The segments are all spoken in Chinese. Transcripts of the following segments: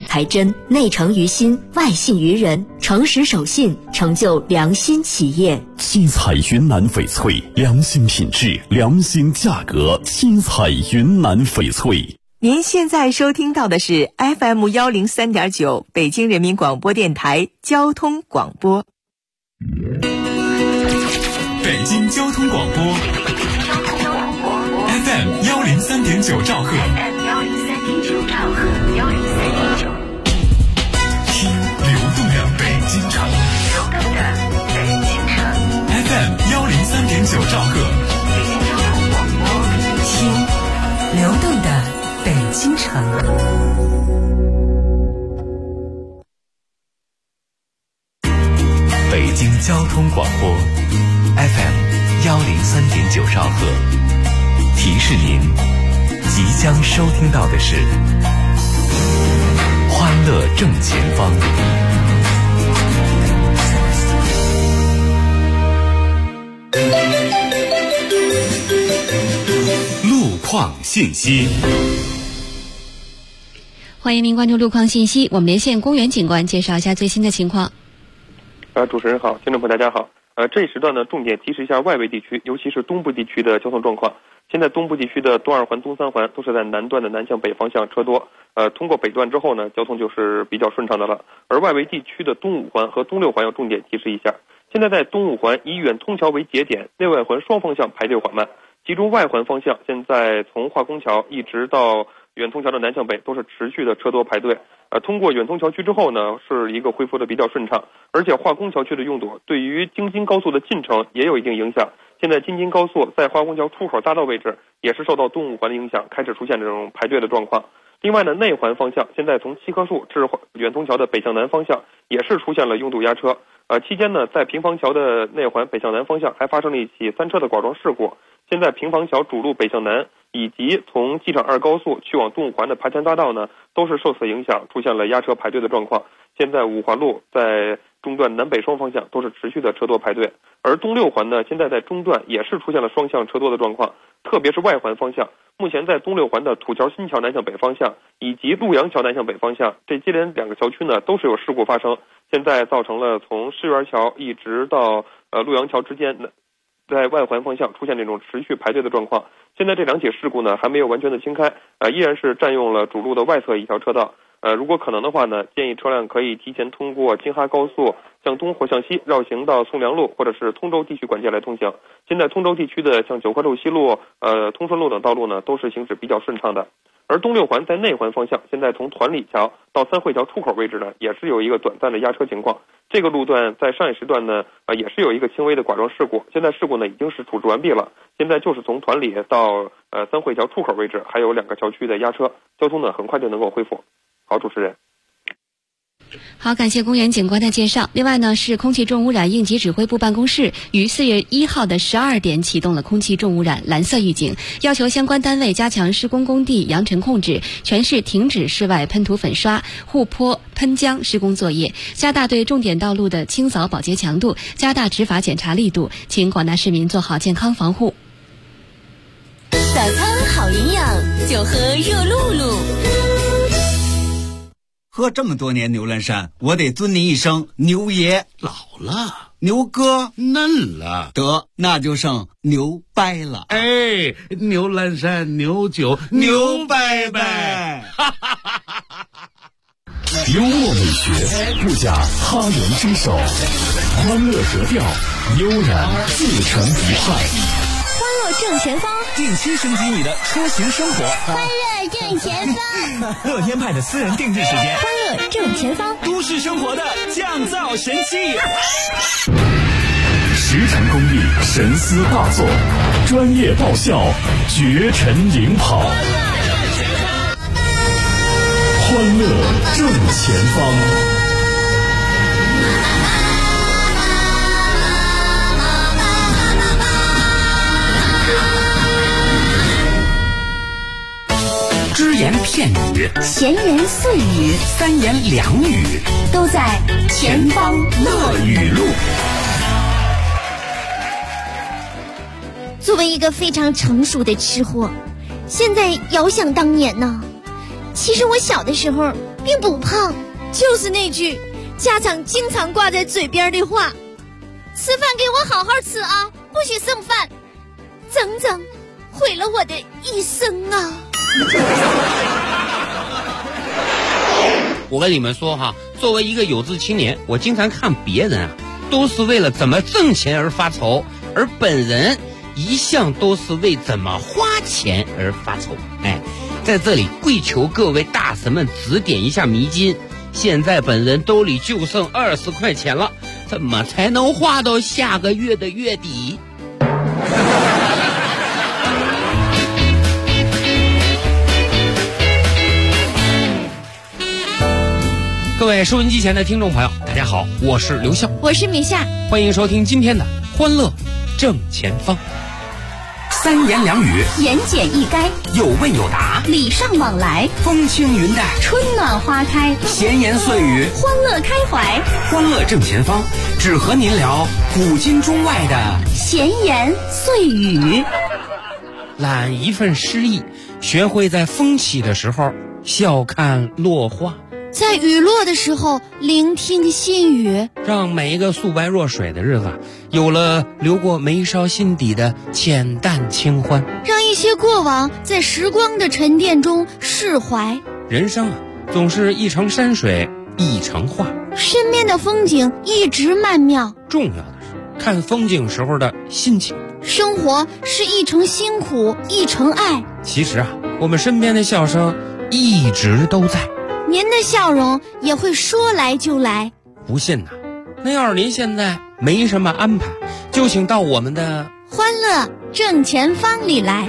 才真，内诚于心，外信于人，诚实守信，成就良心企业。 七彩云南翡翠，良心品质，良心价格。七彩云南翡翠。 您现在收听到的是 FM103.9 北京人民广播电台交通广播。 北京交通广播 FM103.9 兆赫，听流动的北京城FM103.9 兆赫， 听流动的北京城。 北京交通广播 FM103.9 兆赫，提示您即将收听到的是欢乐正前方。路况信息， 欢迎您关注路况信息，我们连线公园警官介绍一下最新的情况。 主持人好，听众朋友大家好。这一时段呢，重点提示一下外围地区，尤其是东部地区的交通状况。现在东部地区的东二环、东三环都是在南段的南向北方向车多，通过北段之后呢，交通就是比较顺畅的了。而外围地区的东五环和东六环要重点提示一下。现在在东五环以远通桥为节点，内外环双方向排队缓慢，其中外环方向现在从化工桥一直到远通桥的南向北都是持续的车多排队。通过远通桥区之后呢，是一个恢复的比较顺畅，而且化工桥区的拥堵对于京津高速的进程也有一定影响。现在京津高速在化工桥出口匝道位置也是受到东五环的影响，开始出现这种排队的状况。另外呢，内环方向现在从七棵树至远通桥的北向南方向也是出现了拥堵压车。期间呢，在平房桥的内环北向南方向还发生了一起3车的剐撞事故。现在平房桥主路北向南以及从机场2高速去往东五环的爬墙匝道呢，都是受此影响出现了压车排队的状况。现在五环路在中段南北双方向都是持续的车多排队，而东六环呢，现在在中段也是出现了双向车多的状况，特别是外环方向。目前在东六环的土桥新桥南向北方向以及陆阳桥南向北方向，这接连2个桥区呢都是有事故发生，现在造成了从世园桥一直到陆阳桥之间在外环方向出现这种持续排队的状况。现在这2起事故呢还没有完全的清开，依然是占用了主路的外侧一条车道。如果可能的话呢，建议车辆可以提前通过京哈高速向东或向西绕行到宋良路或者是通州地区管界来通行。现在通州地区的像九河路西路、通顺路等道路呢都是行驶比较顺畅的。而东六环在内环方向，现在从团里桥到三汇桥出口位置呢，也是有一个短暂的压车情况。这个路段在上一时段呢，也是有一个轻微的剐撞事故。现在事故呢已经是处置完毕了。现在就是从团里到三汇桥出口位置，还有2个桥区的压车，交通呢很快就能够恢复。好，主持人。 好，感谢公园警官的介绍。另外呢，市空气重污染应急指挥部办公室于4月1号的12点启动了空气重污染蓝色预警，要求相关单位加强施工工地扬尘控制，全市停止室外喷涂粉刷、护坡、喷浆施工作业，加大对重点道路的清扫保洁强度，加大执法检查力度，请广大市民做好健康防护。 早餐好营养，就喝热露露。 喝这么多年牛栏山，我得尊您一声牛爷。 老了， 牛哥嫩了， 得那就剩牛掰了。 哎，牛栏山牛酒牛掰掰。 幽默美学不假他人之手，欢乐格调悠然自成一派。 欢乐正前方， 定期升级你的出行生活。 欢乐正前方， 乐天派的私人定制时间。 欢乐正前方， 都市生活的降噪神器。 实诚公益，神思大作，专业爆笑，绝尘领跑。欢乐正前方。 只言片语， 闲言碎语， 三言两语， 都在前方乐语录。 作为一个非常成熟的吃货，现在遥想当年呢。其实我小的时候并不胖，就是那句家长经常挂在嘴边的话：吃饭给我好好吃啊，不许剩饭。整整毁了我的一生啊！ 我跟你们说哈，作为一个有志青年，我经常看别人啊，都是为了怎么挣钱而发愁，而本人一向都是为怎么花钱而发愁。在这里跪求各位大神们指点一下迷津。现在本人兜里就剩20块钱了，怎么才能花到下个月的月底？各位收音机前的听众朋友，大家好，我是刘笑， 我是米夏， 欢迎收听今天的欢乐正前方。 三言两语， 言简意赅， 有问有答， 礼尚往来， 风轻云淡， 春暖花开， 闲言碎语， 欢乐开怀。 欢乐正前方，只和您聊古今中外的闲言碎语。 揽一份诗意，学会在风起的时候笑看落花， 在雨落的时候聆听细语， 让每一个素白若水的日子有了流过眉梢心底的浅淡清欢， 让一些过往在时光的沉淀中释怀。 人生啊，总是一程山水一程画， 身边的风景一直曼妙， 重要的是看风景时候的心情。 生活是一程辛苦一程爱， 其实啊，我们身边的笑声一直都在， 您的笑容也会说来就来。 不信呐，那要是您现在没什么安排，就请到我们的欢乐正前方里来。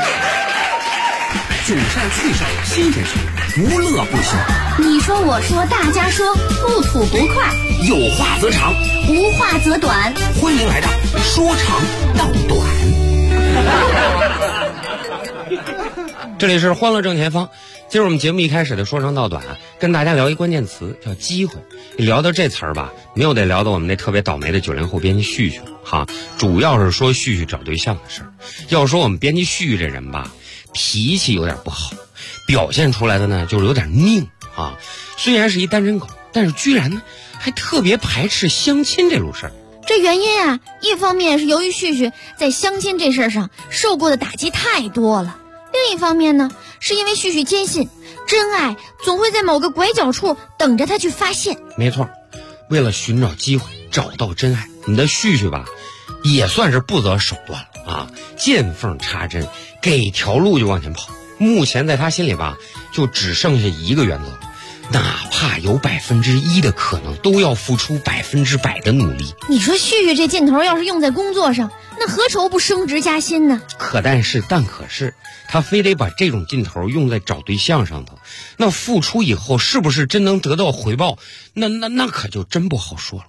总善趣少新鲜事，无乐不休。 你说我说大家说，不吐不快， 有话则长， 无话则短。 欢迎来到说长道短。 这里是欢乐正前方。今儿我们节目一开始的说长道短，跟大家聊一关键词叫机会。聊到这词儿吧，没有得聊到我们那特别倒霉的90后编辑旭旭哈，主要是说旭旭找对象的事儿。要说我们编辑旭旭这人吧，脾气有点不好，表现出来的呢就是有点拧啊。虽然是一单身狗，但是居然呢还特别排斥相亲这路事儿。 这原因啊，一方面是由于旭旭在相亲这事儿上受过的打击太多了，另一方面呢，是因为旭旭坚信真爱总会在某个拐角处等着他去发现。 没错，为了寻找机会找到真爱，你的旭旭吧也算是不择手段了啊，见缝插针，给条路就往前跑。目前在他心里吧，就只剩下一个原则，哪怕有1%的可能，都要付出100%的努力。 你说旭旭这劲头要是用在工作上，那何愁不升职加薪呢？ 但是他非得把这种劲头用在找对象上头，那付出以后是不是真能得到回报，那可就真不好说了。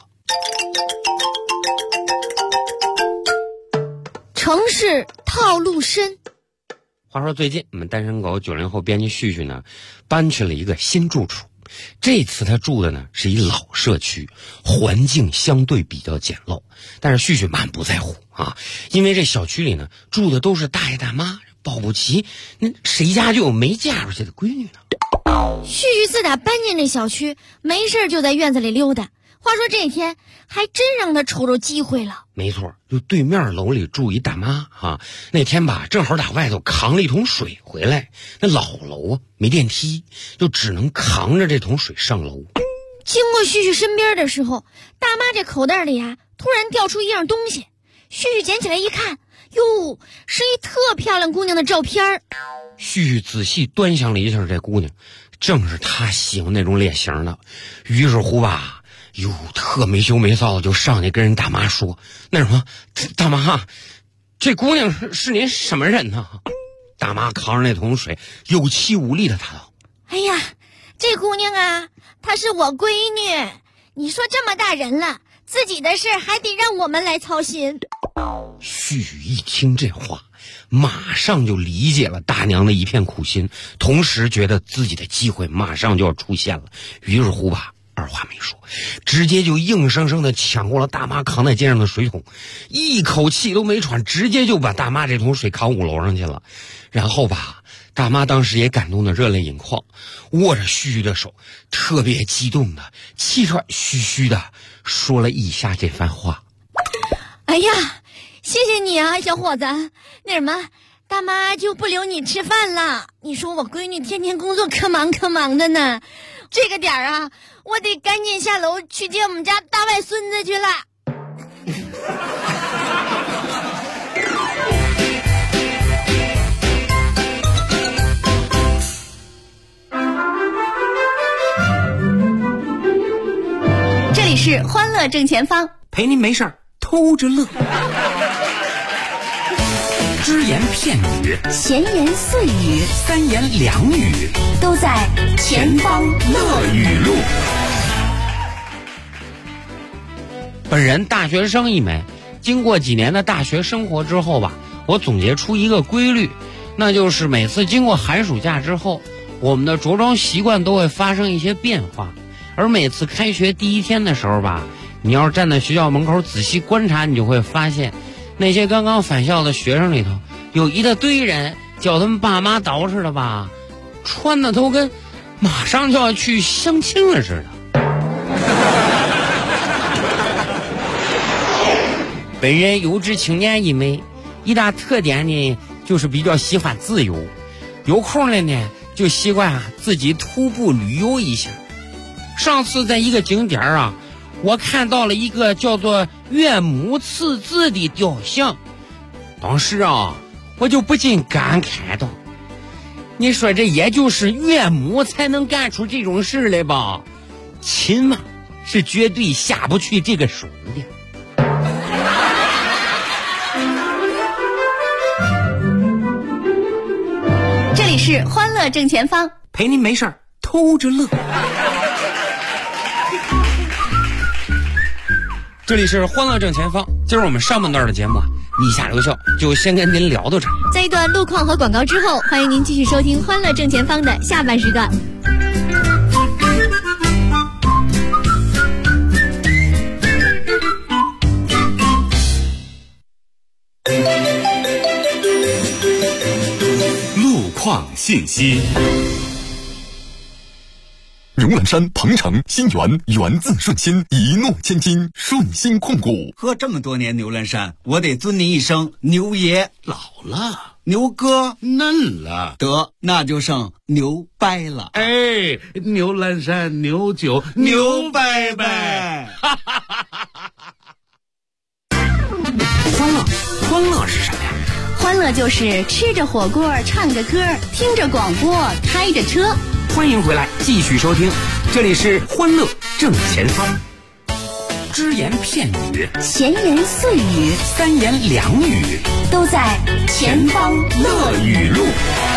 城市套路深。 话说最近我们单身狗90后编辑旭旭呢，搬去了一个新住处。这次他住的呢是一老社区，环境相对比较简陋，但是旭旭满不在乎啊，因为这小区里呢住的都是大爷大妈，保不齐那谁家就有没嫁出去的闺女呢。 旭旭自打搬进这小区，没事就在院子里溜达。话说这天还真让他瞅着机会了。 没错，就对面楼里住一大妈啊，那天吧正好打外头扛了一桶水回来，那老楼啊没电梯，就只能扛着这桶水上楼。 经过旭旭身边的时候，大妈这口袋里啊突然掉出一样东西，旭旭捡起来一看，哟，是一特漂亮姑娘的照片。 旭旭仔细端详了一下这姑娘，正是他喜欢那种脸型的。于是乎吧，特没羞没臊的就上去跟人大妈说：“那什么，大妈，这姑娘是您什么人呢？”大妈扛着那桶水，有气无力的答道：“ 哎呀，这姑娘啊，她是我闺女。你说这么大人了，自己的事还得让我们来操心。” 旭旭一听这话，马上就理解了大娘的一片苦心，同时觉得自己的机会马上就要出现了。于是乎吧，二话没说，直接就硬生生的抢过了大妈扛在肩上的水桶，一口气都没喘，直接就把大妈这桶水扛5楼上去了。然后吧， 大妈当时也感动的热泪盈眶，握着旭旭的手，特别激动的气喘吁吁的说了以下这番话。 哎呀，谢谢你啊，小伙子。那什么，大妈就不留你吃饭了。你说我闺女天天工作可忙的呢，这个点儿啊，我得赶紧下楼去接我们家大外孙子去了。 这里是欢乐正前方， 陪您没事儿偷着乐。只言片语， 闲言碎语， 三言两语， 都在前方乐语录。 本人大学生一枚，经过几年的大学生活之后吧，我总结出一个规律，那就是每次经过寒暑假之后，我们的着装习惯都会发生一些变化。而每次开学第一天的时候吧，你要是站在学校门口仔细观察，你就会发现那些刚刚返校的学生里头，有一大堆人叫他们爸妈捯饬的吧，穿的都跟马上就要去相亲了似的。本人有志青年一枚，一大特点呢就是比较喜欢自由，有空了呢就习惯自己徒步旅游一下。上次在一个景点啊，我看到了一个叫做岳母刺字的雕像，当时啊我就不禁感慨道，你说这也就是岳母才能干出这种事来吧，亲嘛是绝对下不去这个手的。 这里是欢乐正前方， 陪您没事儿偷着乐。 这里是欢乐正前方，今儿我们上半段的节目你下留校就先跟您聊到这儿。 在一段路况和广告之后，欢迎您继续收听欢乐正前方的下半时段。 路况信息。牛栏山、鹏城、新源源自顺心，一诺千金，顺心控股。 喝这么多年牛栏山，我得尊你一声牛爷。 老了， 牛哥嫩了， 得那就剩牛掰了。 哎，牛栏山牛酒牛掰掰。 欢乐是什么呀？ 欢乐就是吃着火锅，唱着歌，听着广播，开着车。 欢迎回来，继续收听，这里是欢乐正前方。只言片语， 闲言碎语， 三言两语， 都在前方乐语录。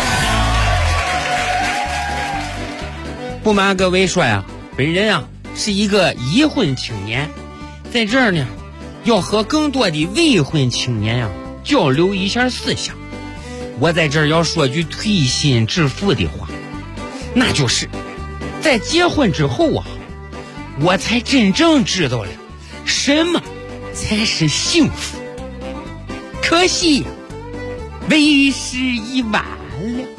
不瞒各位说呀，本人啊是一个已婚青年，在这儿呢要和更多的未婚青年啊交流一下思想。我在这儿要说句推心置腹的话，那就是在结婚之后啊，我才真正知道了什么才是幸福。可惜呀，为时已晚了。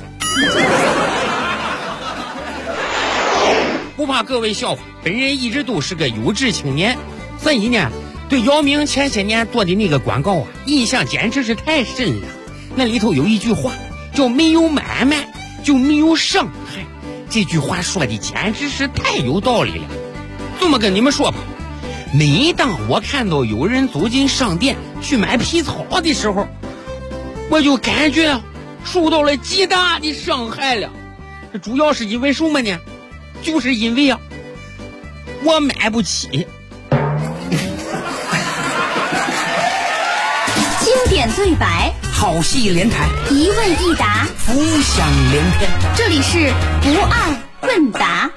不怕各位笑话，本人一直都是个有志青年，所以呢对姚明前些年做的那个广告啊印象简直是太深了。那里头有一句话叫没有买卖就没有伤害，这句话说的简直是太有道理了。这么跟你们说吧，每当我看到有人走进商店去买皮草的时候，我就感觉受到了极大的伤害了。这主要是因为什么呢？就是因为啊我买不起。 经典对白， 好戏连台， 一问一答， 浮想联翩。 这里是不二问答。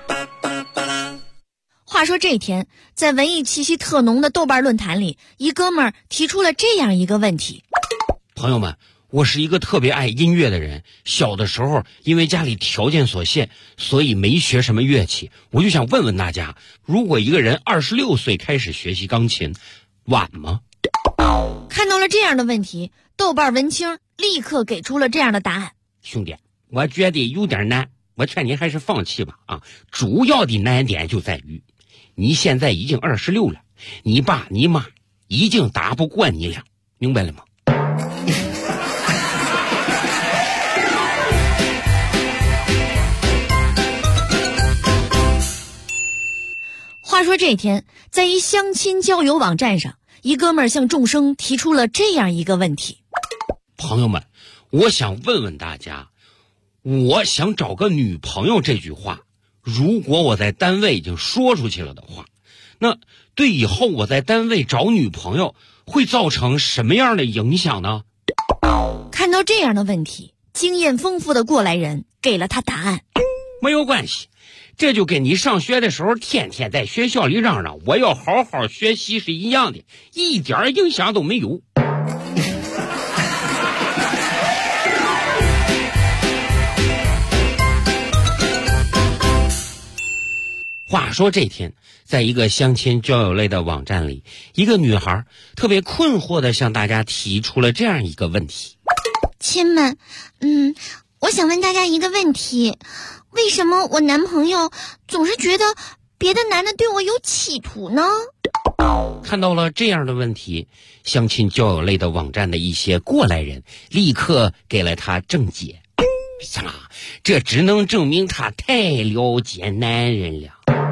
话说这天，在文艺气息特浓的豆瓣论坛里，一哥们儿提出了这样一个问题： 朋友们，我是一个特别爱音乐的人，小的时候因为家里条件所限，所以没学什么乐器。我就想问问大家，如果一个人26岁开始学习钢琴，晚吗？ 看到了这样的问题，豆瓣文青立刻给出了这样的答案： 兄弟， 我觉得有点难，我劝你还是放弃吧啊！主要的难点就在于，你现在已经26了，你爸你妈已经打不过你了，明白了吗？ 话说这天，在一相亲交友网站上，一哥们儿向众生提出了这样一个问题： 朋友们，我想问问大家，我想找个女朋友这句话，如果我在单位已经说出去了的话，那对以后我在单位找女朋友会造成什么样的影响呢？ 看到这样的问题，经验丰富的过来人给了他答案。 没有关系，这就跟你上学的时候天天在学校里嚷嚷我要好好学习是一样的，一点影响都没有。话说这天，在一个相亲交友类的网站里，一个女孩特别困惑地向大家提出了这样一个问题： 亲们，我想问大家一个问题，为什么我男朋友总是觉得别的男的对我有企图呢？ 看到了这样的问题，相亲交友类的网站的一些过来人立刻给了他正解。呀，这只能证明他太了解男人了。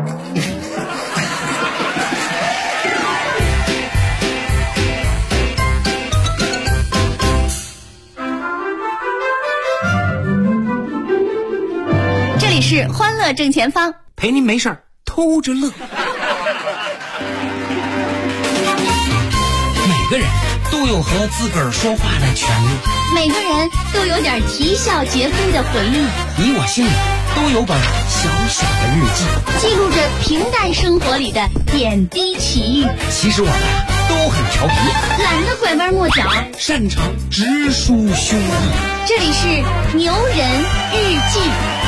这里是欢乐正前方， 陪您没事儿偷着乐。 每个人都有和自个儿说话的权利， 每个人都有点啼笑皆非的回忆， 你我心里都有本小小的日记， 记录着平淡生活里的点滴奇遇。 其实我们都很调皮， 懒得拐弯抹角， 擅长直抒胸臆。 这里是牛人日记。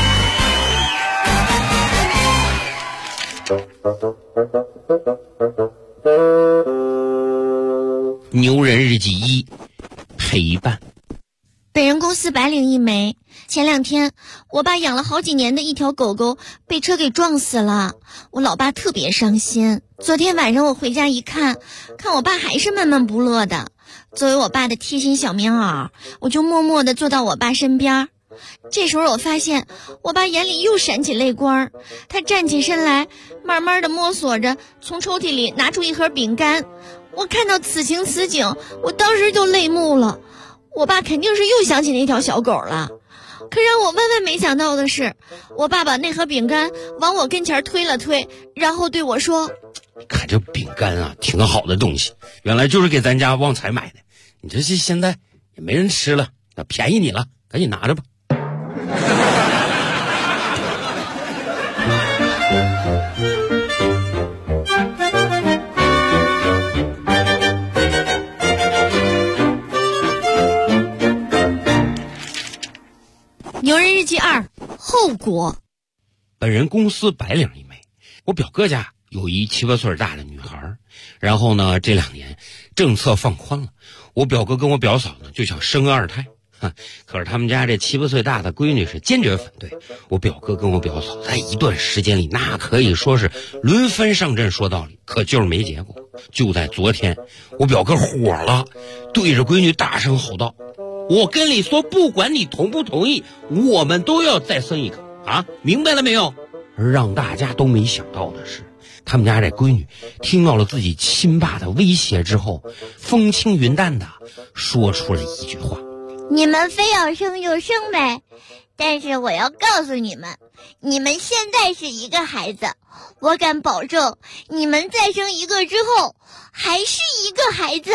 牛人日记1，陪伴。 本人公司白领一枚。前2天，我爸养了好几年的一条狗狗被车给撞死了，我老爸特别伤心。昨天晚上我回家一看，我爸还是闷闷不乐的。作为我爸的贴心小棉袄，我就默默地坐到我爸身边。这时候我发现我爸眼里又闪起泪光，他站起身来，慢慢地摸索着从抽屉里拿出一盒饼干。我看到此情此景，我当时就泪目了。我爸肯定是又想起那条小狗了。可让我万万没想到的是，我爸把那盒饼干往我跟前推了推，然后对我说： 看这饼干啊，挺好的东西，原来就是给咱家旺财买的，你这是现在也没人吃了，那便宜你了，赶紧拿着吧。 牛人日记2，后果。 本人公司白领一枚，我表哥家有一7、8岁大的女孩，然后呢，这2年政策放宽了，我表哥跟我表嫂呢就想生个2胎。可是他们家这7、8岁大的闺女是坚决反对，我表哥跟我表嫂在一段时间里那可以说是轮番上阵说道理，可就是没结果。就在昨天，我表哥火了，对着闺女大声吼道：我跟你说，不管你同不同意，我们都要再生一个啊，明白了没有？而让大家都没想到的是，他们家这闺女听到了自己亲爸的威胁之后，风轻云淡的说出了一句话： 你们非要生就生呗，但是我要告诉你们，你们现在是一个孩子，我敢保证，你们再生一个之后，还是一个孩子。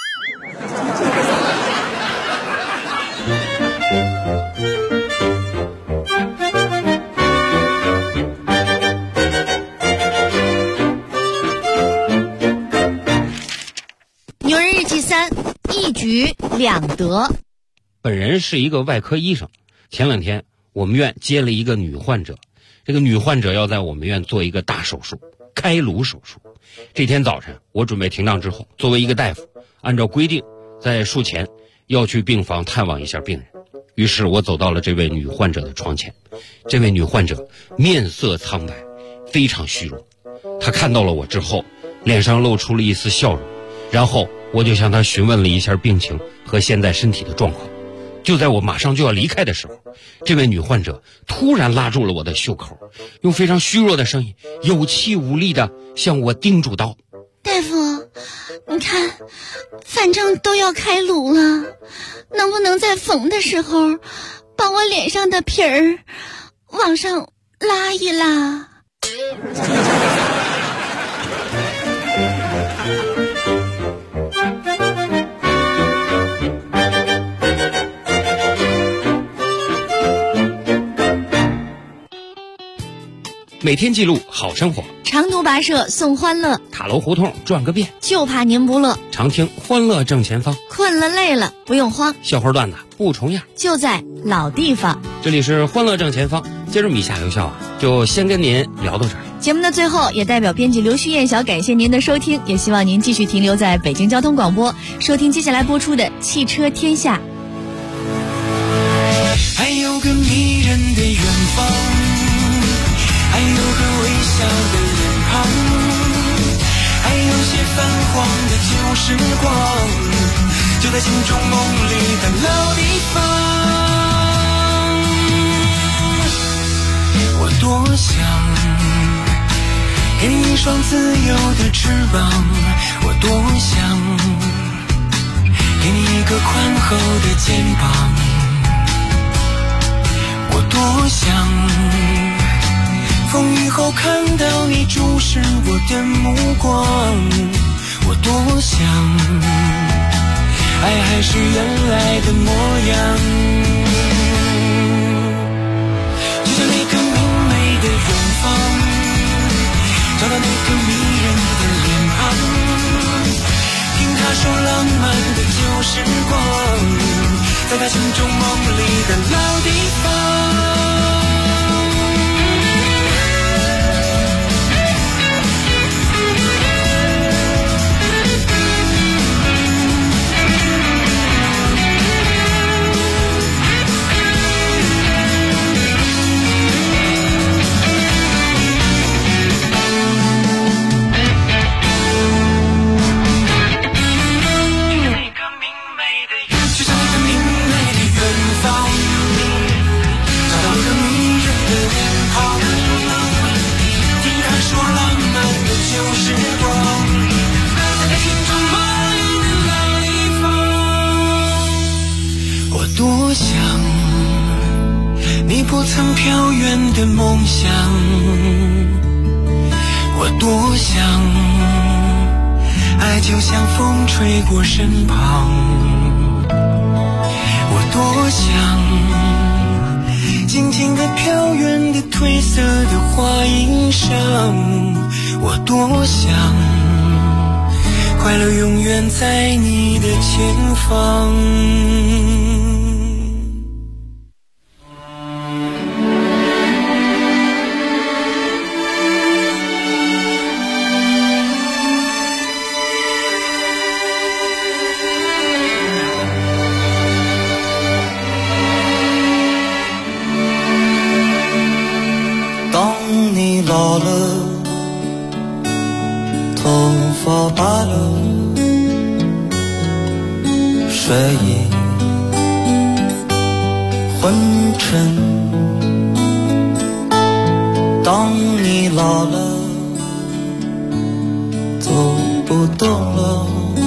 牛人日记3，一举两得。 本人是一个外科医生，前2天我们院接了一个女患者，这个女患者要在我们院做一个大手术，开颅手术。这天早晨我准备停当之后，作为一个大夫，按照规定在术前要去病房探望一下病人。 于是我走到了这位女患者的床前。这位女患者面色苍白，非常虚弱。她看到了我之后，脸上露出了一丝笑容，然后我就向她询问了一下病情和现在身体的状况。就在我马上就要离开的时候，这位女患者突然拉住了我的袖口，用非常虚弱的声音，有气无力地向我叮嘱道： 大夫，你看，反正都要开颅了，能不能在缝的时候把我脸上的皮儿往上拉一拉？ 每天记录好生活， 长途跋涉送欢乐， 塔楼胡同转个遍， 就怕您不乐。 常听欢乐正前方， 困了累了不用慌， 笑话段子不重样， 就在老地方。 这里是欢乐正前方，接着米夏留笑就先跟您聊到这儿。 节目的最后，也代表编辑刘旭燕小感谢您的收听，也希望您继续停留在北京交通广播，收听接下来播出的《汽车天下》。 还有个迷人的远方，还有个微笑的脸庞，还有些泛黄的旧时光，就在心中梦里的老地方。我多想给你一双自由的翅膀，我多想给你一个宽厚的肩膀，我多想风雨后看到你注视我的目光，我多想爱还是原来的模样，就像那个明媚的远方，找到那个迷人的脸庞，听他说浪漫的旧时光，在他心中梦里的老地方。多想你不曾飘远的梦想，我多想爱就像风吹过身旁，我多想静静地飘远的褪色的花衣裳，我多想快乐永远在你的前方。 老了，头发白了，睡意昏沉。当你老了，走不动了，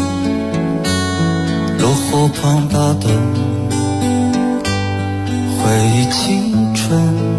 落后庞大的回忆青春。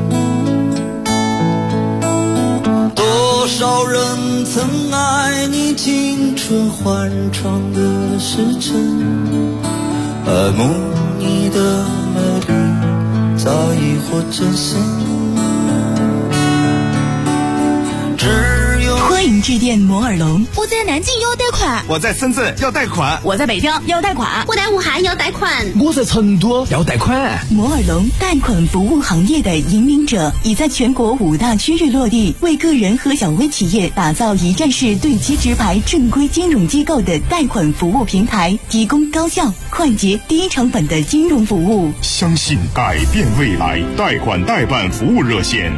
多少人曾爱你青春欢畅的时辰，爱慕你的美丽，早已或真心。只有脱迎致电摩尔龙。 我在南京要贷款， 我在深圳要贷款， 我在北京要贷款， 我在武汉要贷款， 我在成都要贷款。 摩尔龙贷款服务行业的引领者，已在全国5大区域落地，为个人和小微企业打造一站式对接直排正规金融机构的贷款服务平台，提供高效、快捷、低成本的金融服务。 相信改变未来，贷款代办服务热线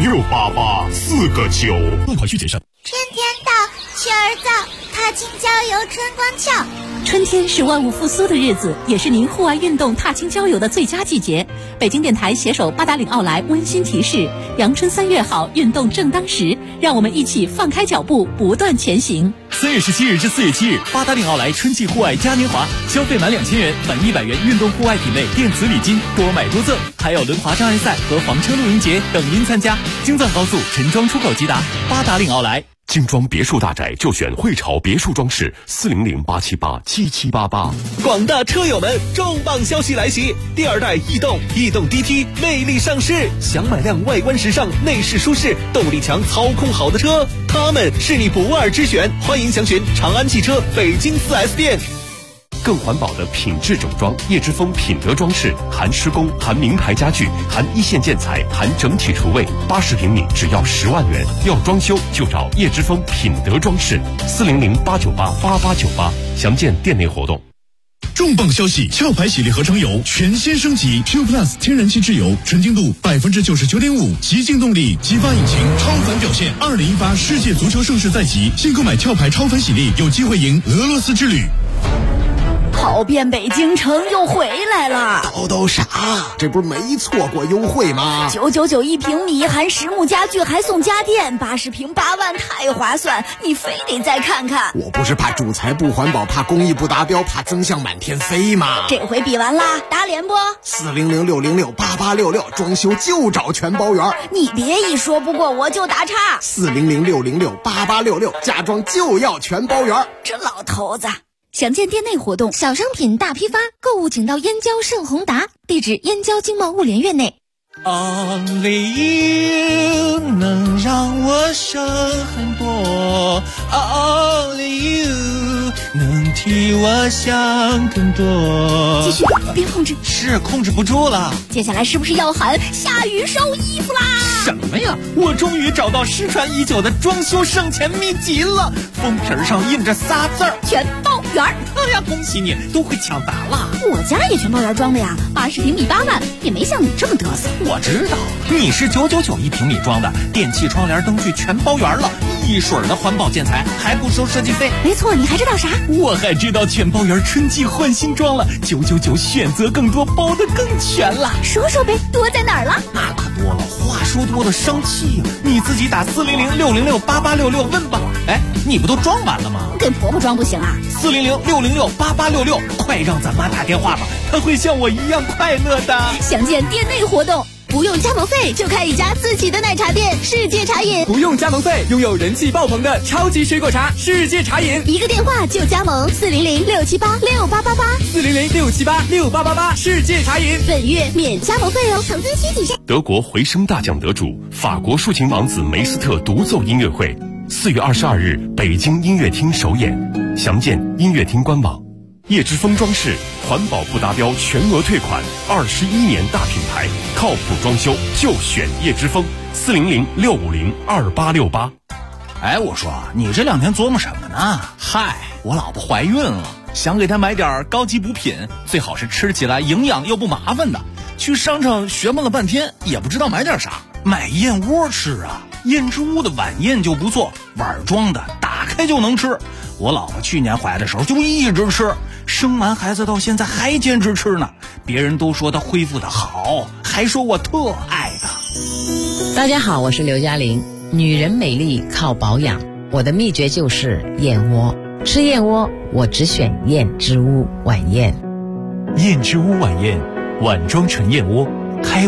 5688-4个9。 贷款需谨慎。 春天到，雀儿造，踏青郊游春光俏。 春天是万物复苏的日子，也是您户外运动踏青郊游的最佳季节。北京电台携手八达岭奥莱温馨提示：阳春3月好，运动正当时，让我们一起放开脚步，不断前行。 3月17日至4月7日，八达岭奥莱春季户外嘉年华，消费满2000元返100元运动户外品类电子礼金，多买多赠，还有轮滑障碍赛和房车露营节等您参加。京藏高速陈庄出口直达八达岭奥莱。 精装别墅大宅就选汇潮别墅装饰，400-878-7788。 广大车友们，重磅消息来袭！第2代逸动 DT 魅力上市，想买辆外观时尚、内饰舒适、动力强、操控好的车，它们是你不二之选。欢迎详询长安汽车北京4S店。 更环保的品质整装，叶之峰品德装饰，含施工，含名牌家具，含一线建材，含整体厨卫，80平米只要10万元。要装修就找叶之峰品德装饰，400-898-8898，详见店内活动。 重磅消息！壳牌洗涤合成油全新升级 ，Q Plus 天然气质油，纯净度99.5%，极净动力，激发引擎，超凡表现。2018世界足球盛世在即，新购买壳牌超凡洗涤，有机会赢俄罗斯之旅。 跑遍北京城又回来了， 叨啥？这不是没错过优惠吗 ？999一平米，含实木家具还送家电，80平8万，太划算！你非得再看看。 我不是怕主材不环保，怕工艺不达标，怕增项满天飞吗？ 这回比完啦，打脸不 ？400-606-8866，装修就找全包圆。 你别一说不过我就打岔。 400-606-8866，家装就要全包圆。 这老头子。详见店内活动，小商品大批发，购物请到燕郊盛宏达，地址燕郊经贸物联院内。 Only you 能让我省很多 ，Only you 能替我想更多。 继续，别控制， 是控制不住了。 接下来是不是要喊下雨收衣服啦？ 什么呀？我终于找到失传已久的装修省钱秘籍了，封皮上印着仨字儿： 全包圆。 哎呀，恭喜你，都会抢答了。 我家也全包圆装的呀，80平米8万，也没像你这么嘚瑟。 我知道，你是999一平米装的，电器、窗帘、灯具全包圆了，一水的环保建材，还不收设计费。 没错，你还知道啥？ 我还知道全包圆春季换新装了，999选择更多，包得更全了。 说说呗，多在哪儿了？ 那可多了，话说多了生气呀！你自己打400-606-8866问吧。哎，你不都装完了吗？ 给婆婆装不行啊 ？400-606-8866，快让咱妈打电话吧，她会像我一样快乐的。 详见店内活动。不用加盟费就开一家自己的奶茶店，世界茶饮。 不用加盟费，拥有人气爆棚的超级水果茶，世界茶饮。 一个电话就加盟，400-678-6888，400-678-6888， 世界茶饮。 本月免加盟费哦，成分需谨慎。 德国回声大奖得主，法国抒情王子梅斯特独奏音乐会，4月22日北京音乐厅首演，详见音乐厅官网。叶之峰装饰，环保不达标全额退款，21年大品牌，靠谱装修就选叶之峰，400-650-2868。 哎，我说你这2天琢磨什么呢？嗨，我老婆怀孕了，想给她买点高级补品，最好是吃起来营养又不麻烦的。去商场学问了半天，也不知道买点啥，买燕窝吃啊。燕之屋的晚宴就不错，碗装的，打开就能吃。我老婆去年怀的时候就一直吃，生完孩子到现在还坚持吃呢。别人都说她恢复的好，还说我特爱她。 大家好，我是刘嘉玲。女人美丽靠保养，我的秘诀就是燕窝。吃燕窝，我只选燕之屋晚宴。 燕之屋晚宴，碗装纯燕窝，开